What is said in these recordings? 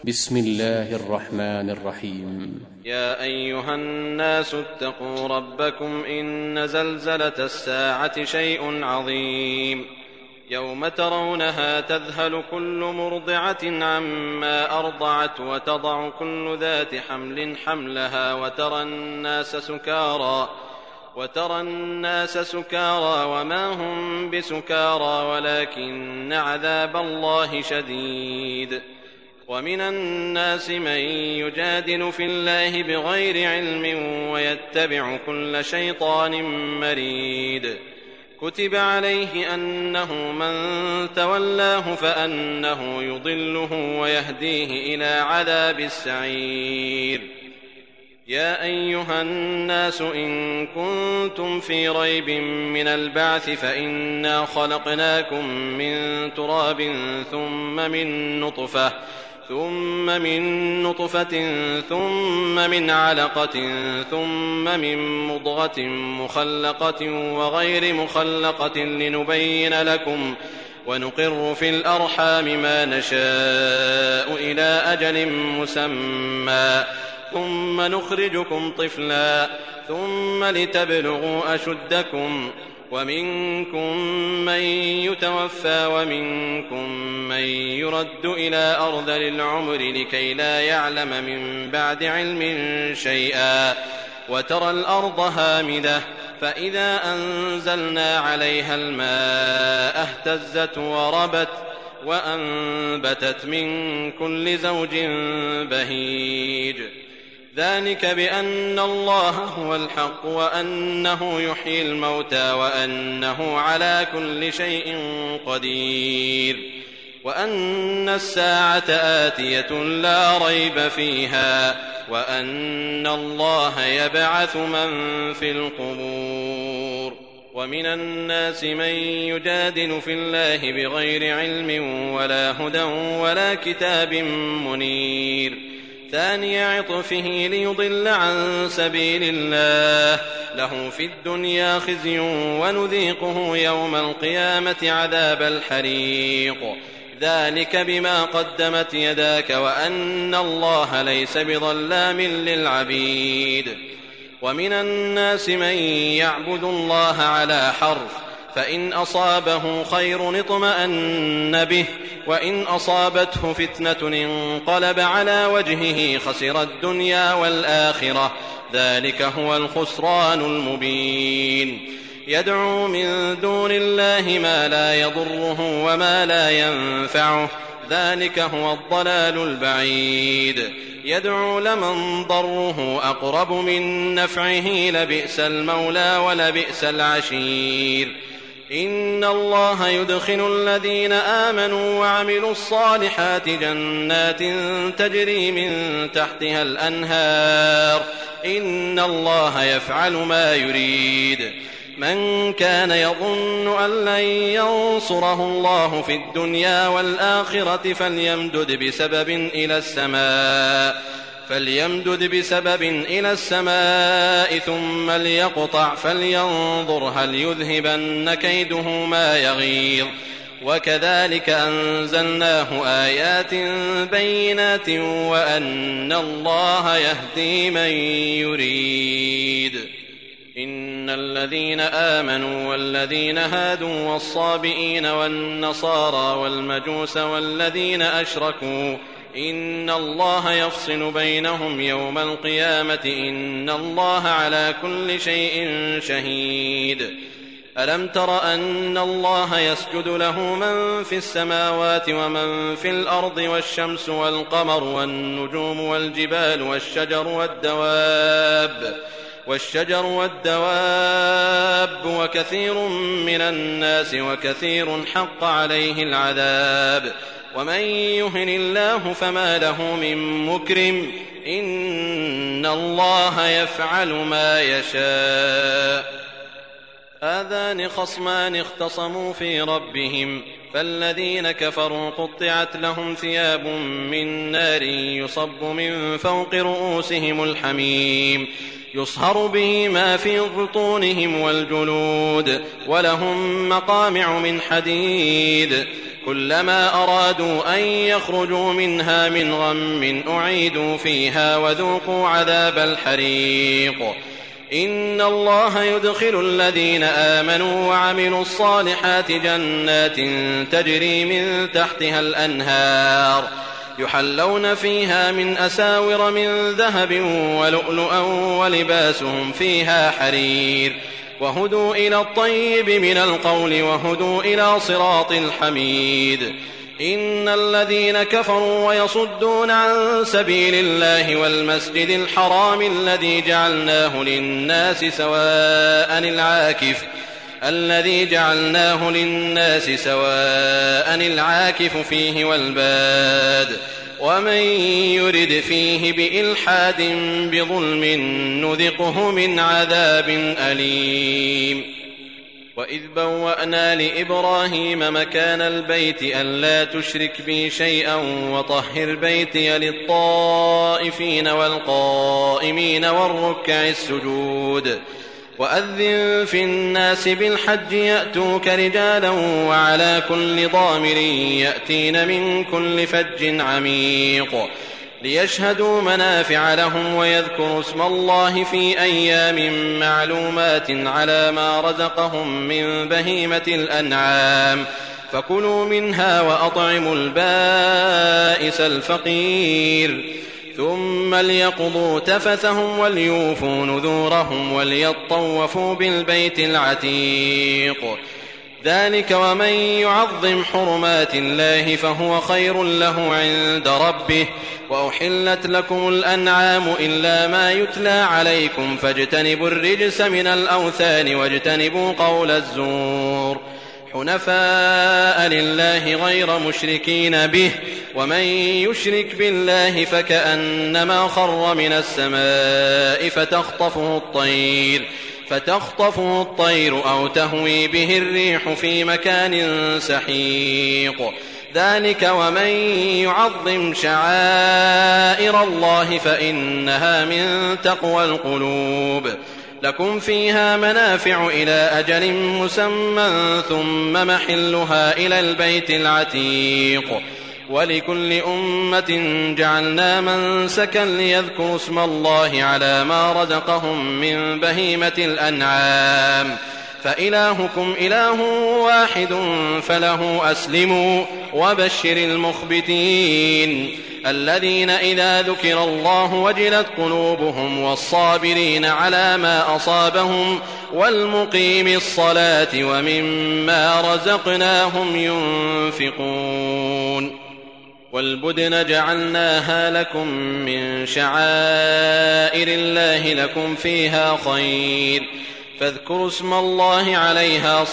بسم الله الرحمن الرحيم. يا أيها الناس اتقوا ربكم إن زلزلة الساعة شيء عظيم يوم ترونها تذهل كل مرضعة عما أرضعت وتضع كل ذات حمل حملها وترى الناس سكارى وما هم بسكارى ولكن عذاب الله شديد. ومن الناس من يجادل في الله بغير علم ويتبع كل شيطان مريد. كتب عليه أنه من تولاه فأنه يضله ويهديه إلى عذاب السعير. يا أيها الناس إن كنتم في ريب من البعث فإنا خلقناكم من تراب ثم من نطفة ثم من علقة ثم من مضغة مخلقة وغير مخلقة لنبين لكم ونقر في الأرحام ما نشاء إلى أجل مسمى ثم نخرجكم طفلا ثم لتبلغوا أشدكم ومنكم من يتوفى ومنكم من يرد إلى أرذل العمر لكي لا يعلم من بعد علم شيئا. وترى الأرض هامدة فإذا أنزلنا عليها الماء اهتزت وربت وأنبتت من كل زوج بهيج. ذلك بأن الله هو الحق وأنه يحيي الموتى وأنه على كل شيء قدير وأن الساعة آتية لا ريب فيها وأن الله يبعث من في القبور. ومن الناس من يجادل في الله بغير علم ولا هدى ولا كتاب منير. ثاني عطفه ليضل عن سبيل الله له في الدنيا خزي ونذيقه يوم القيامة عذاب الحريق. ذلك بما قدمت يداك وأن الله ليس بظلام للعبيد. ومن الناس من يعبد الله على حرف فإن أصابه خير اطمأن به وإن أصابته فتنة انقلب على وجهه خسر الدنيا والآخرة ذلك هو الخسران المبين. يدعو من دون الله ما لا يضره وما لا ينفعه ذلك هو الضلال البعيد. يدعو لمن ضره أقرب من نفعه لبئس المولى ولبئس العشير. إن الله يدخل الذين آمنوا وعملوا الصالحات جنات تجري من تحتها الأنهار إن الله يفعل ما يريد. من كان يظن أن لن ينصره الله في الدنيا والآخرة فليمدد بسبب إلى السماء ثم ليقطع فلينظر هل يذهبن كيده ما يغيظ. وكذلك أنزلناه آيات بينات وأن الله يهدي من يريد. إن الذين آمنوا والذين هادوا والصابئين والنصارى والمجوس والذين أشركوا إن الله يفصل بينهم يوم القيامة إن الله على كل شيء شهيد. ألم تر أن الله يسجد له من في السماوات ومن في الأرض والشمس والقمر والنجوم والجبال والشجر والدواب وكثير من الناس وكثير حق عليه العذاب ومن يهن الله فما له من مكرم إن الله يفعل ما يشاء. هذان خصمان اختصموا في ربهم فالذين كفروا قطعت لهم ثياب من نار يصب من فوق رؤوسهم الحميم يصهر به ما في بطونهم والجلود ولهم مقامع من حديد كلما أرادوا أن يخرجوا منها من غم أعيدوا فيها وذوقوا عذاب الحريق. إن الله يدخل الذين آمنوا وعملوا الصالحات جنات تجري من تحتها الأنهار يحلون فيها من أساور من ذهب ولؤلؤا ولباسهم فيها حرير وهدوا إلى الطيب من القول وهدوا إلى صراط الحميد. إن الذين كفروا ويصدون عن سبيل الله والمسجد الحرام الذي جعلناه للناس سواء العاكف فيه والباد ومن يرد فيه بإلحاد بظلم نذقه من عذاب أليم. وإذ بوأنا لإبراهيم مكان البيت ألا تشرك بي شيئا وطهر بيتي للطائفين والقائمين والركع السجود. وأذن في الناس بالحج يأتوك رجالا وعلى كل ضامر يأتين من كل فج عميق ليشهدوا منافع لهم ويذكروا اسم الله في أيام معلومات على ما رزقهم من بهيمة الأنعام فكلوا منها وأطعموا البائس الفقير ثم ليقضوا تفثهم وليوفوا نذورهم وليطوفوا بالبيت العتيق. ذلك ومن يعظم حرمات الله فهو خير له عند ربه. وأحلت لكم الأنعام إلا ما يتلى عليكم فاجتنبوا الرجس من الأوثان واجتنبوا قول الزور حنفاء لله غير مشركين به ومن يشرك بالله فكأنما خر من السماء فتخطفه الطير أو تهوي به الريح في مكان سحيق. ذلك ومن يعظم شعائر الله فإنها من تقوى القلوب. لكم فيها منافع إلى أجل مسمى ثم محلها إلى البيت العتيق. ولكل أمة جعلنا منسكا ليذكروا اسم الله على ما رزقهم من بهيمة الأنعام فإلهكم إله واحد فله أسلموا وبشر المخبتين الذين إذا ذكر الله وجلت قلوبهم والصابرين على ما أصابهم والمقيم الصلاة ومما رزقناهم ينفقون. والبدن جعلناها لكم من شعائر الله لكم فيها خير فاذكروا اسم الله عليها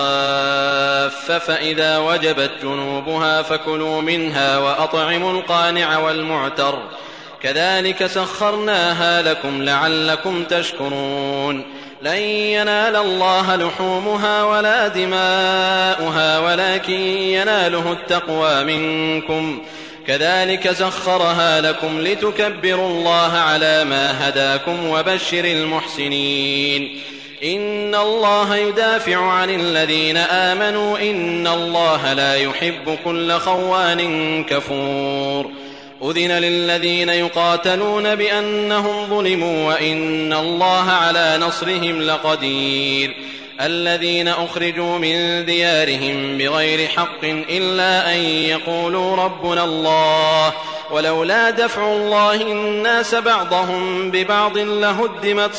صواف فإذا وجبت جنوبها فكلوا منها وأطعموا القانع والمعتر كذلك سخرناها لكم لعلكم تشكرون. لن ينال الله لحومها ولا دماؤها ولكن يناله التقوى منكم كذلك سخرها لكم لتكبروا الله على ما هداكم وبشر المحسنين. إن الله يدافع عن الذين آمنوا إن الله لا يحب كل خوان كفور. أذن للذين يقاتلون بأنهم ظلموا وإن الله على نصرهم لقدير. الذين أخرجوا من ديارهم بغير حق إلا أن يقولوا ربنا الله ولولا دفع الله الناس بعضهم ببعض لهدمت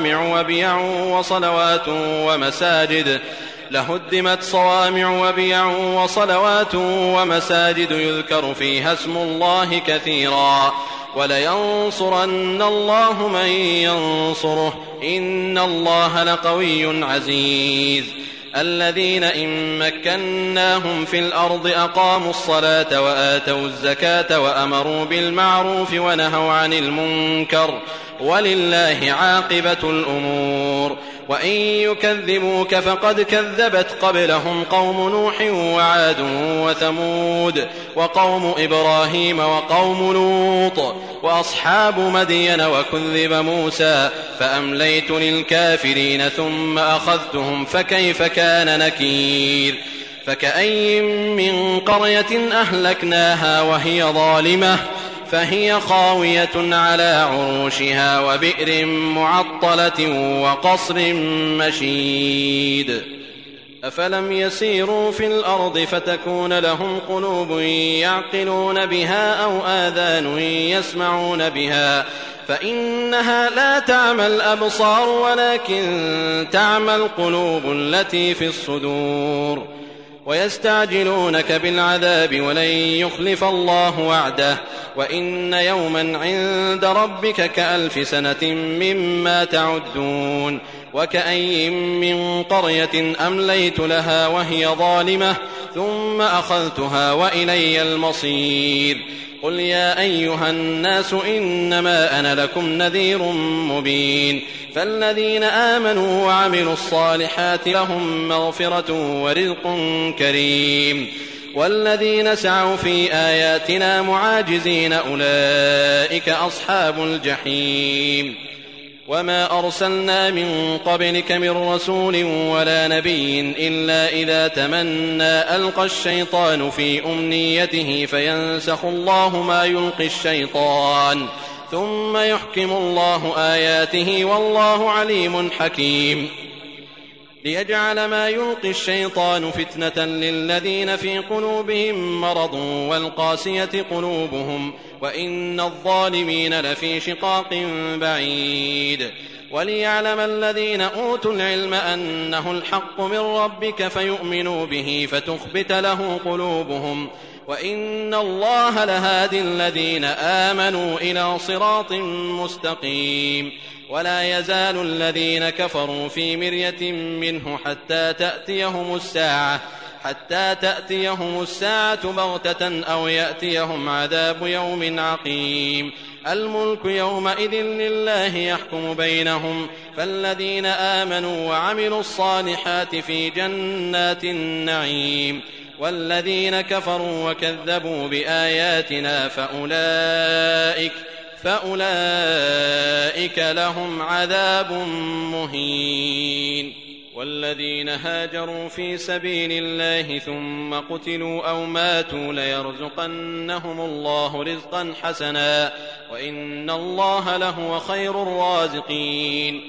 صوامع وبيع وصلوات ومساجد يذكر فيها اسم الله كثيرا ولينصرن الله من ينصره إن الله لقوي عزيز. الذين إن مكناهم في الأرض أقاموا الصلاة وآتوا الزكاة وأمروا بالمعروف ونهوا عن المنكر ولله عاقبة الأمور. وإن يكذبوك فقد كذبت قبلهم قوم نوح وعاد وثمود وقوم إبراهيم وقوم لوط وأصحاب مدين وكذب موسى فأمليت للكافرين ثم أخذتهم فكيف كان نكير. فكأي من قرية أهلكناها وهي ظالمة فهي خاوية على عروشها وبئر معطلة وقصر مشيد أفلم يسيروا في الأرض فتكون لهم قلوب يعقلون بها أو آذان يسمعون بها فإنها لا تعمى الأبصار ولكن تعمى القلوب التي في الصدور ويستعجلونك بالعذاب ولن يخلف الله وعده وإن يوما عند ربك كألف سنة مما تعدون وكأي من قرية أمليت لها وهي ظالمة ثم أخذتها وإلي المصير قل يا أيها الناس إنما أنا لكم نذير مبين فالذين آمنوا وعملوا الصالحات لهم مغفرة ورزق كريم والذين سعوا في آياتنا معاجزين أولئك أصحاب الجحيم وما أرسلنا من قبلك من رسول ولا نبي إلا إذا تمنى ألقى الشيطان في أمنيته فينسخ الله ما يلقي الشيطان ثم يحكم الله آياته والله عليم حكيم ليجعل ما يلقي الشيطان فتنة للذين في قلوبهم مرض والقاسية قلوبهم وإن الظالمين لفي شقاق بعيد وليعلم الذين أوتوا العلم أنه الحق من ربك فيؤمنوا به فتخبت له قلوبهم وإن الله لهادي الذين آمنوا إلى صراط مستقيم ولا يزال الذين كفروا في مرية منه حتى تأتيهم الساعة بغتة أو يأتيهم عذاب يوم عقيم الملك يومئذ لله يحكم بينهم فالذين آمنوا وعملوا الصالحات في جنات النعيم والذين كفروا وكذبوا بآياتنا فأولئك لهم عذاب مهين والذين هاجروا في سبيل الله ثم قتلوا أو ماتوا ليرزقنهم الله رزقا حسنا وإن الله لهو خير الرازقين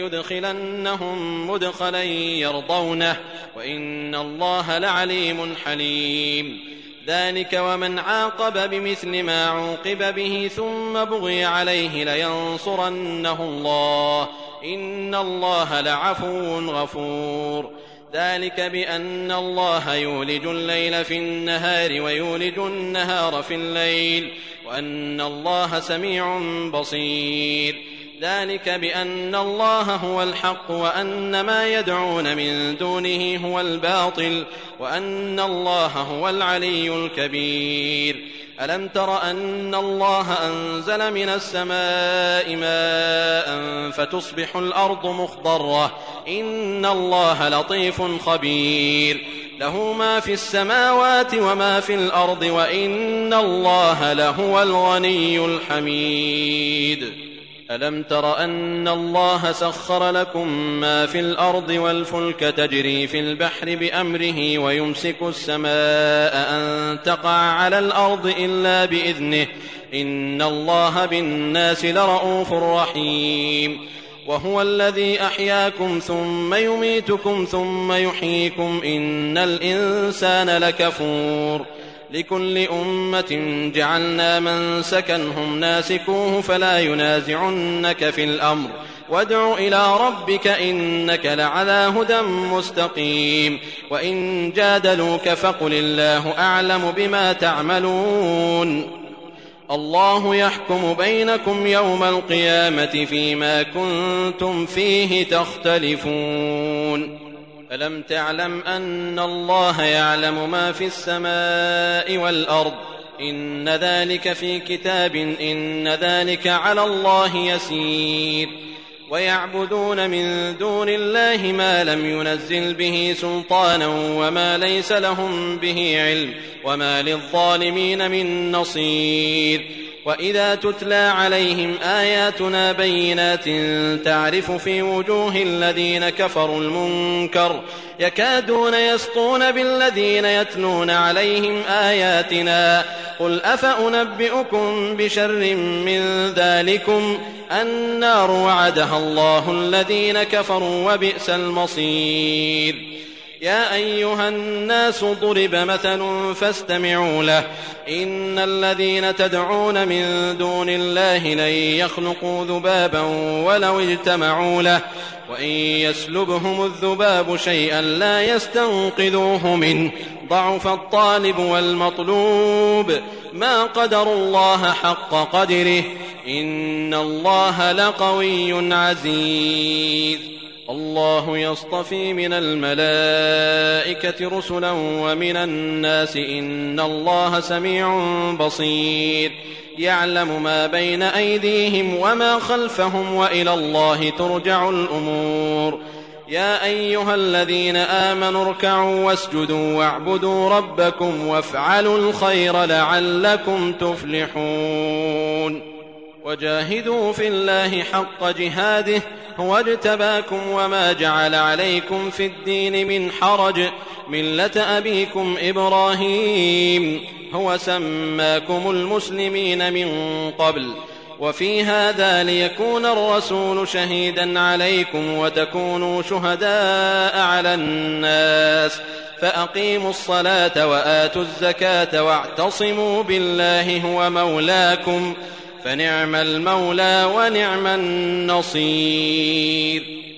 ليدخلنهم مدخلا يرضونه وإن الله لعليم حليم ذلك ومن عاقب بمثل ما عوقب به ثم بغي عليه لينصرنه الله إن الله لعفو غفور ذلك بأن الله يولج الليل في النهار ويولج النهار في الليل وأن الله سميع بصير ذلك بأن الله هو الحق وأن ما يدعون من دونه هو الباطل وأن الله هو العلي الكبير ألم تر أن الله أنزل من السماء ماء فتصبح الأرض مخضرة إن الله لطيف خبير له ما في السماوات وما في الأرض وإن الله لهو الغني الحميد ألم تر أن الله سخر لكم ما في الأرض والفلك تجري في البحر بأمره ويمسك السماء أن تقع على الأرض إلا بإذنه إن الله بالناس لرءوف رحيم وهو الذي أحياكم ثم يميتكم ثم يحييكم إن الإنسان لكفور لكل أمة جعلنا منسكا هم ناسكوه فلا ينازعنك في الأمر وادع إلى ربك إنك لعلى هدى مستقيم وإن جادلوك فقل الله أعلم بما تعملون الله يحكم بينكم يوم القيامة فيما كنتم فيه تختلفون ألم تعلم أن الله يعلم ما في السماء والأرض إن ذلك في كتاب إن ذلك على الله يسير ويعبدون من دون الله ما لم ينزل به سلطانا وما ليس لهم به علم وما للظالمين من نصير وإذا تتلى عليهم آياتنا بينات تعرف في وجوه الذين كفروا المنكر يكادون يسطون بالذين يتلون عليهم آياتنا قل أفأنبئكم بشر من ذلكم النار وعدها الله الذين كفروا وبئس المصير. يا أيها الناس ضرب مثل فاستمعوا له إن الذين تدعون من دون الله لن يخلقوا ذبابا ولو اجتمعوا له وإن يسلبهم الذباب شيئا لا يستنقذوه منه ضعف الطالب والمطلوب ما قدروا الله حق قدره إن الله لقوي عزيز. الله يصطفي من الملائكة رسلا ومن الناس إن الله سميع بصير يعلم ما بين أيديهم وما خلفهم وإلى الله ترجع الأمور. يا أيها الذين آمنوا اركعوا واسجدوا واعبدوا ربكم وافعلوا الخير لعلكم تفلحون. وجاهدوا في الله حق جهاده هو اجتباكم وما جعل عليكم في الدين من حرج ملة أبيكم إبراهيم هو سماكم المسلمين من قبل وفي هذا ليكون الرسول شهيدا عليكم وتكونوا شهداء على الناس فأقيموا الصلاة وآتوا الزكاة واعتصموا بالله هو مولاكم فنعم المولى ونعم النصير.